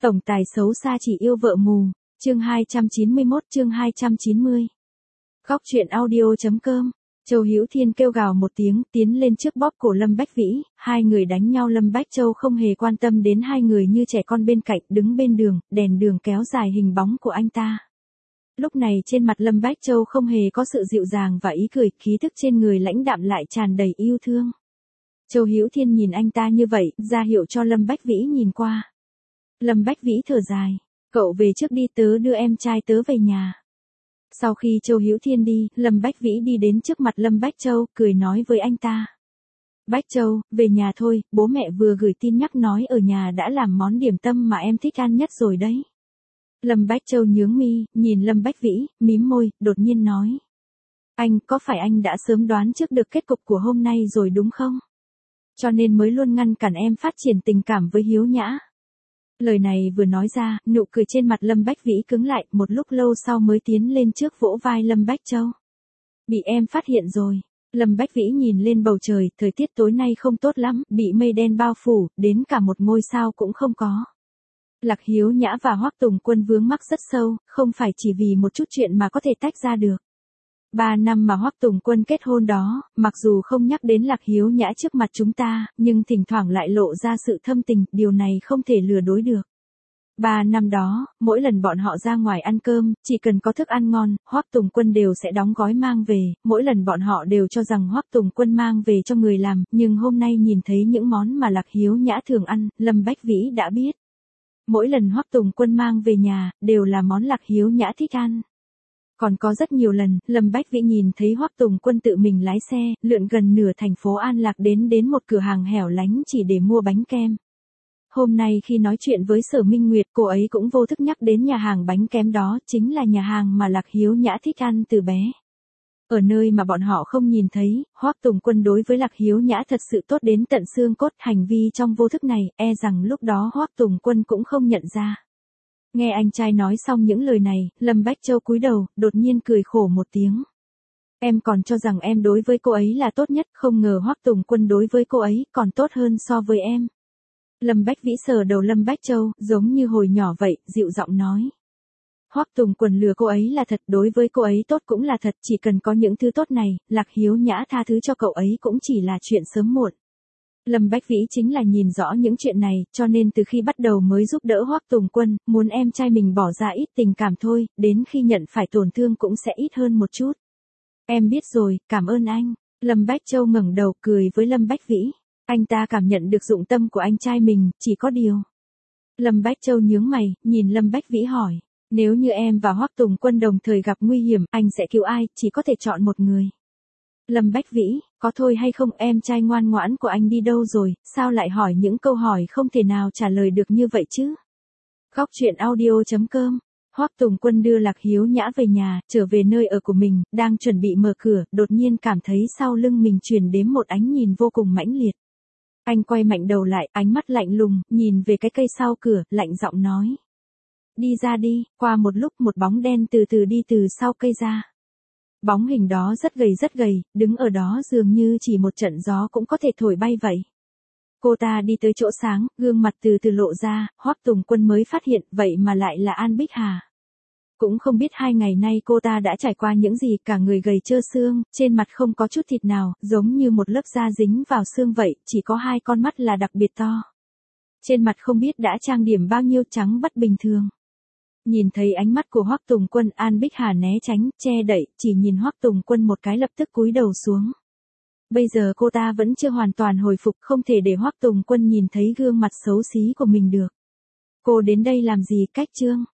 Tổng tài xấu xa chỉ yêu vợ mù. Chương 291, chương 290. Góc truyện audio.com. Châu Hữu Thiên kêu gào một tiếng, tiến lên trước bóp cổ Lâm Bách Vĩ, hai người đánh nhau. Lâm Bách Châu không hề quan tâm đến hai người, như trẻ con bên cạnh, đứng bên đường, đèn đường kéo dài hình bóng của anh ta. Lúc này trên mặt Lâm Bách Châu không hề có sự dịu dàng và ý cười, khí thức trên người lãnh đạm lại tràn đầy yêu thương. Châu Hữu Thiên nhìn anh ta như vậy, ra hiệu cho Lâm Bách Vĩ nhìn qua. Lâm Bách Vĩ thở dài, cậu về trước đi, tớ đưa em trai tớ về nhà. Sau khi Châu Hữu Thiên đi, Lâm Bách Vĩ đi đến trước mặt Lâm Bách Châu, cười nói với anh ta. Bách Châu, về nhà thôi, bố mẹ vừa gửi tin nhắc nói ở nhà đã làm món điểm tâm mà em thích ăn nhất rồi đấy. Lâm Bách Châu nhướng mi, nhìn Lâm Bách Vĩ, mím môi, đột nhiên nói. Anh, có phải anh đã sớm đoán trước được kết cục của hôm nay rồi đúng không? Cho nên mới luôn ngăn cản em phát triển tình cảm với Hiếu Nhã. Lời này vừa nói ra, nụ cười trên mặt Lâm Bách Vĩ cứng lại, một lúc lâu sau mới tiến lên trước vỗ vai Lâm Bách Châu. Bị em phát hiện rồi. Lâm Bách Vĩ nhìn lên bầu trời, thời tiết tối nay không tốt lắm, bị mây đen bao phủ, đến cả một ngôi sao cũng không có. Lạc Hiếu Nhã và Hoắc Tùng Quân vướng mắc rất sâu, không phải chỉ vì một chút chuyện mà có thể tách ra được. 3 năm mà Hoắc Tùng Quân kết hôn đó, mặc dù không nhắc đến Lạc Hiếu Nhã trước mặt chúng ta, nhưng thỉnh thoảng lại lộ ra sự thâm tình, điều này không thể lừa dối được. 3 năm đó, mỗi lần bọn họ ra ngoài ăn cơm, chỉ cần có thức ăn ngon, Hoắc Tùng Quân đều sẽ đóng gói mang về, mỗi lần bọn họ đều cho rằng Hoắc Tùng Quân mang về cho người làm, nhưng hôm nay nhìn thấy những món mà Lạc Hiếu Nhã thường ăn, Lâm Bách Vĩ đã biết. Mỗi lần Hoắc Tùng Quân mang về nhà, đều là món Lạc Hiếu Nhã thích ăn. Còn có rất nhiều lần, Lâm Bách Vĩ nhìn thấy Hoắc Tùng Quân tự mình lái xe, lượn gần nửa thành phố An Lạc đến một cửa hàng hẻo lánh chỉ để mua bánh kem. Hôm nay khi nói chuyện với Sở Minh Nguyệt, cô ấy cũng vô thức nhắc đến nhà hàng bánh kem đó, chính là nhà hàng mà Lạc Hiếu Nhã thích ăn từ bé. Ở nơi mà bọn họ không nhìn thấy, Hoắc Tùng Quân đối với Lạc Hiếu Nhã thật sự tốt đến tận xương cốt, hành vi trong vô thức này, e rằng lúc đó Hoắc Tùng Quân cũng không nhận ra. Nghe anh trai nói xong những lời này, Lâm Bách Châu cúi đầu, đột nhiên cười khổ một tiếng. Em còn cho rằng em đối với cô ấy là tốt nhất, không ngờ Hoắc Tùng Quân đối với cô ấy còn tốt hơn so với em. Lâm Bách Vĩ sờ đầu Lâm Bách Châu, giống như hồi nhỏ vậy, dịu giọng nói. Hoắc Tùng Quân lừa cô ấy là thật, đối với cô ấy tốt cũng là thật, chỉ cần có những thứ tốt này, Lạc Hiếu Nhã tha thứ cho cậu ấy cũng chỉ là chuyện sớm muộn. Lâm Bách Vĩ chính là nhìn rõ những chuyện này, cho nên từ khi bắt đầu mới giúp đỡ Hoắc Tùng Quân, muốn em trai mình bỏ ra ít tình cảm thôi, đến khi nhận phải tổn thương cũng sẽ ít hơn một chút. Em biết rồi, cảm ơn anh. Lâm Bách Châu ngẩng đầu cười với Lâm Bách Vĩ. Anh ta cảm nhận được dụng tâm của anh trai mình, chỉ có điều. Lâm Bách Châu nhướng mày, nhìn Lâm Bách Vĩ hỏi. Nếu như em và Hoắc Tùng Quân đồng thời gặp nguy hiểm, anh sẽ cứu ai, chỉ có thể chọn một người. Lâm Bách Vĩ, có thôi hay không, em trai ngoan ngoãn của anh đi đâu rồi, sao lại hỏi những câu hỏi không thể nào trả lời được như vậy chứ? Góc truyện audio.com. Hoắc Tùng Quân đưa Lạc Hiếu Nhã về nhà, trở về nơi ở của mình, đang chuẩn bị mở cửa, đột nhiên cảm thấy sau lưng mình truyền đến một ánh nhìn vô cùng mãnh liệt. Anh quay mạnh đầu lại, ánh mắt lạnh lùng, nhìn về cái cây sau cửa, lạnh giọng nói. Đi ra đi. Qua một lúc một bóng đen từ từ đi từ sau cây ra. Bóng hình đó rất gầy, đứng ở đó dường như chỉ một trận gió cũng có thể thổi bay vậy. Cô ta đi tới chỗ sáng, gương mặt từ từ lộ ra, Hoắc Tùng Quân mới phát hiện, vậy mà lại là An Bích Hà. Cũng không biết 2 ngày nay cô ta đã trải qua những gì, cả người gầy trơ xương, trên mặt không có chút thịt nào, giống như một lớp da dính vào xương vậy, chỉ có 2 con mắt là đặc biệt to. Trên mặt không biết đã trang điểm bao nhiêu, trắng bất bình thường. Nhìn thấy ánh mắt của Hoắc Tùng Quân, An Bích Hà né tránh, che đậy, chỉ nhìn Hoắc Tùng Quân một cái lập tức cúi đầu xuống. Bây giờ cô ta vẫn chưa hoàn toàn hồi phục, không thể để Hoắc Tùng Quân nhìn thấy gương mặt xấu xí của mình được. Cô đến đây làm gì, Cách Trương?